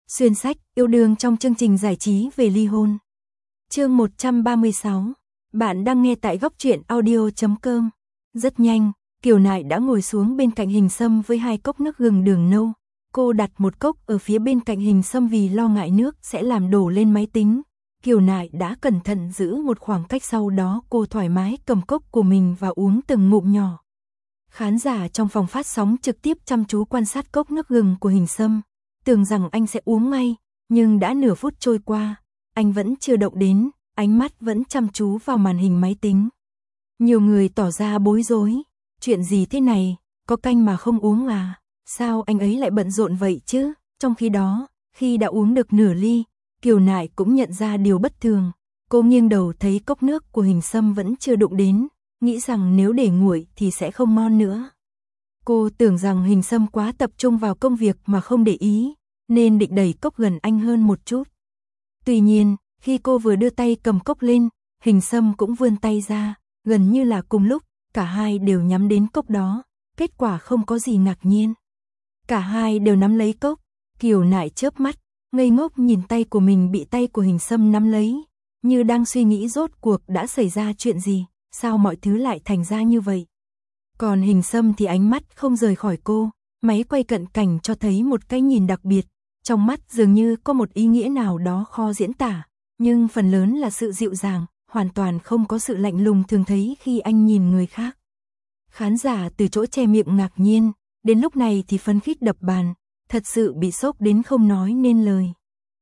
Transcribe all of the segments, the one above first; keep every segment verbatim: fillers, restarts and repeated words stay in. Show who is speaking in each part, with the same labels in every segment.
Speaker 1: Xuyên sách, yêu đương trong chương trình giải trí về ly hôn. Chương một trăm ba mươi sáu. Bạn đang nghe tại góc truyện audio chấm com. Rất nhanh, Kiều Nại đã ngồi xuống bên cạnh Hình Sâm với hai cốc nước gừng đường nâu. Cô đặt một cốc ở phía bên cạnh Hình Sâm vì lo ngại nước sẽ làm đổ lên máy tính. Kiều Nại đã cẩn thận giữ một khoảng cách, sau đó cô thoải mái cầm cốc của mình và uống từng ngụm nhỏ. Khán giả trong phòng phát sóng trực tiếp chăm chú quan sát cốc nước gừng của Hình Sâm, tưởng rằng anh sẽ uống ngay, nhưng đã nửa phút trôi qua, anh vẫn chưa động đến, ánh mắt vẫn chăm chú vào màn hình máy tính. Nhiều người tỏ ra bối rối, chuyện gì thế này, có canh mà không uống à, sao anh ấy lại bận rộn vậy chứ? Trong khi đó, khi đã uống được nửa ly, Kiều Nại cũng nhận ra điều bất thường, cô nghiêng đầu thấy cốc nước của Hình Sâm vẫn chưa đụng đến, nghĩ rằng nếu để nguội thì sẽ không ngon nữa. Cô tưởng rằng Hình Sâm quá tập trung vào công việc mà không để ý, nên định đẩy cốc gần anh hơn một chút. Tuy nhiên, khi cô vừa đưa tay cầm cốc lên, Hình Sâm cũng vươn tay ra, gần như là cùng lúc, cả hai đều nhắm đến cốc đó, kết quả không có gì ngạc nhiên. Cả hai đều nắm lấy cốc, Kiều Nại chớp mắt, ngây ngốc nhìn tay của mình bị tay của Hình Sâm nắm lấy, như đang suy nghĩ rốt cuộc đã xảy ra chuyện gì, sao mọi thứ lại thành ra như vậy. Còn Hình Sâm thì ánh mắt không rời khỏi cô, máy quay cận cảnh cho thấy một cái nhìn đặc biệt, trong mắt dường như có một ý nghĩa nào đó khó diễn tả, nhưng phần lớn là sự dịu dàng, hoàn toàn không có sự lạnh lùng thường thấy khi anh nhìn người khác. Khán giả từ chỗ che miệng ngạc nhiên, đến lúc này thì phấn khích đập bàn, thật sự bị sốc đến không nói nên lời.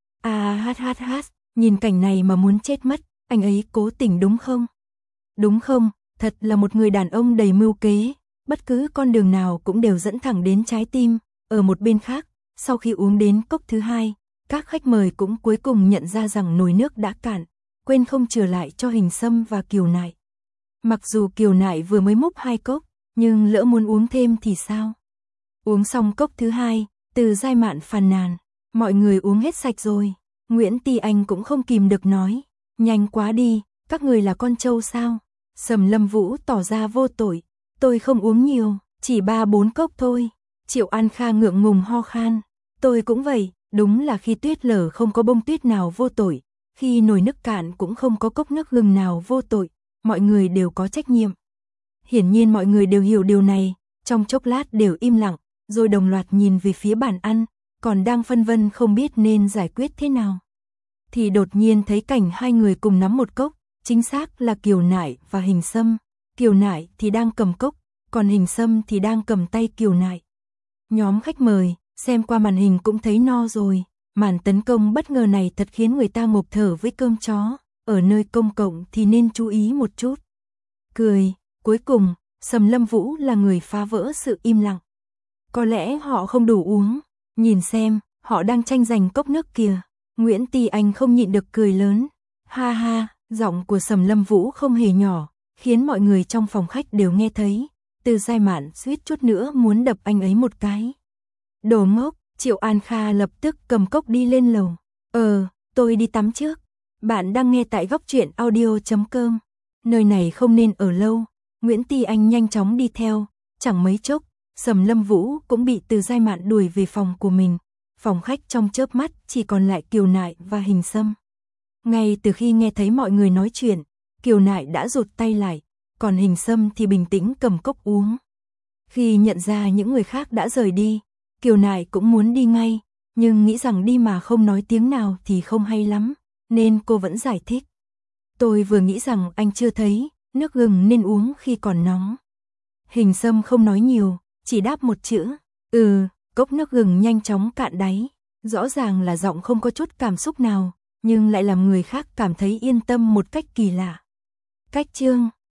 Speaker 1: À hát hát hát, nhìn cảnh này mà muốn chết mất, anh ấy cố tình đúng không? Đúng không, thật là một người đàn ông đầy mưu kế, bất cứ con đường nào cũng đều dẫn thẳng đến trái tim. Ở một bên khác, sau khi uống đến cốc thứ hai, các khách mời cũng cuối cùng nhận ra rằng nồi nước đã cạn, quên không chừa lại cho Hình Sâm và Kiều Nại. Mặc dù Kiều Nại vừa mới múc hai cốc, nhưng lỡ muốn uống thêm thì sao? Uống xong cốc thứ hai, Từ Giai Mạn phàn nàn, mọi người uống hết sạch rồi. Nguyễn Ti Anh cũng không kìm được nói, nhanh quá đi, các người là con trâu sao? Sầm Lâm Vũ tỏ ra vô tội, tôi không uống nhiều, chỉ ba bốn cốc thôi. Triệu An Kha ngượng ngùng ho khan, tôi cũng vậy, đúng là khi tuyết lở không có bông tuyết nào vô tội, khi nồi nước cạn cũng không có cốc nước gừng nào vô tội, mọi người đều có trách nhiệm. Hiển nhiên mọi người đều hiểu điều này, trong chốc lát đều im lặng, rồi đồng loạt nhìn về phía bàn ăn, còn đang phân vân không biết nên giải quyết thế nào. Thì đột nhiên thấy cảnh hai người cùng nắm một cốc, chính xác là Kiều Nại và Hình Sâm. Kiều Nại thì đang cầm cốc, còn Hình Sâm thì đang cầm tay Kiều Nại. Nhóm khách mời, xem qua màn hình cũng thấy no rồi, màn tấn công bất ngờ này thật khiến người ta ngộp thở với cơm chó, ở nơi công cộng thì nên chú ý một chút. Cười, cuối cùng, Sầm Lâm Vũ là người phá vỡ sự im lặng. Có lẽ họ không đủ uống, nhìn xem, họ đang tranh giành cốc nước kìa. Nguyễn Ti Anh không nhịn được cười lớn, ha ha, giọng của Sầm Lâm Vũ không hề nhỏ, khiến mọi người trong phòng khách đều nghe thấy. Từ Giai Mạn suýt chút nữa muốn đập anh ấy một cái. Đồ ngốc, Triệu An Kha lập tức cầm cốc đi lên lầu. Ờ, tôi đi tắm trước. Bạn đang nghe tại góc truyện audio chấm com. Nơi này không nên ở lâu. Nguyễn Ti Anh nhanh chóng đi theo, chẳng mấy chốc, Sầm Lâm Vũ cũng bị Từ Giai Mạn đuổi về phòng của mình. Phòng khách trong chớp mắt chỉ còn lại Kiều Nại và Hình Sâm. Ngay từ khi nghe thấy mọi người nói chuyện, Kiều Nại đã rụt tay lại, còn Hình Sâm thì bình tĩnh cầm cốc uống. Khi nhận ra những người khác đã rời đi, Kiều Nại cũng muốn đi ngay, nhưng nghĩ rằng đi mà không nói tiếng nào thì không hay lắm, nên cô vẫn giải thích. Tôi vừa nghĩ rằng anh chưa thấy, nước gừng nên uống khi còn nóng. Hình Sâm không nói nhiều, chỉ đáp một chữ, ừ, cốc nước gừng nhanh chóng cạn đáy. Rõ ràng là giọng không có chút cảm xúc nào, nhưng lại làm người khác cảm thấy yên tâm một cách kỳ lạ. Cách chương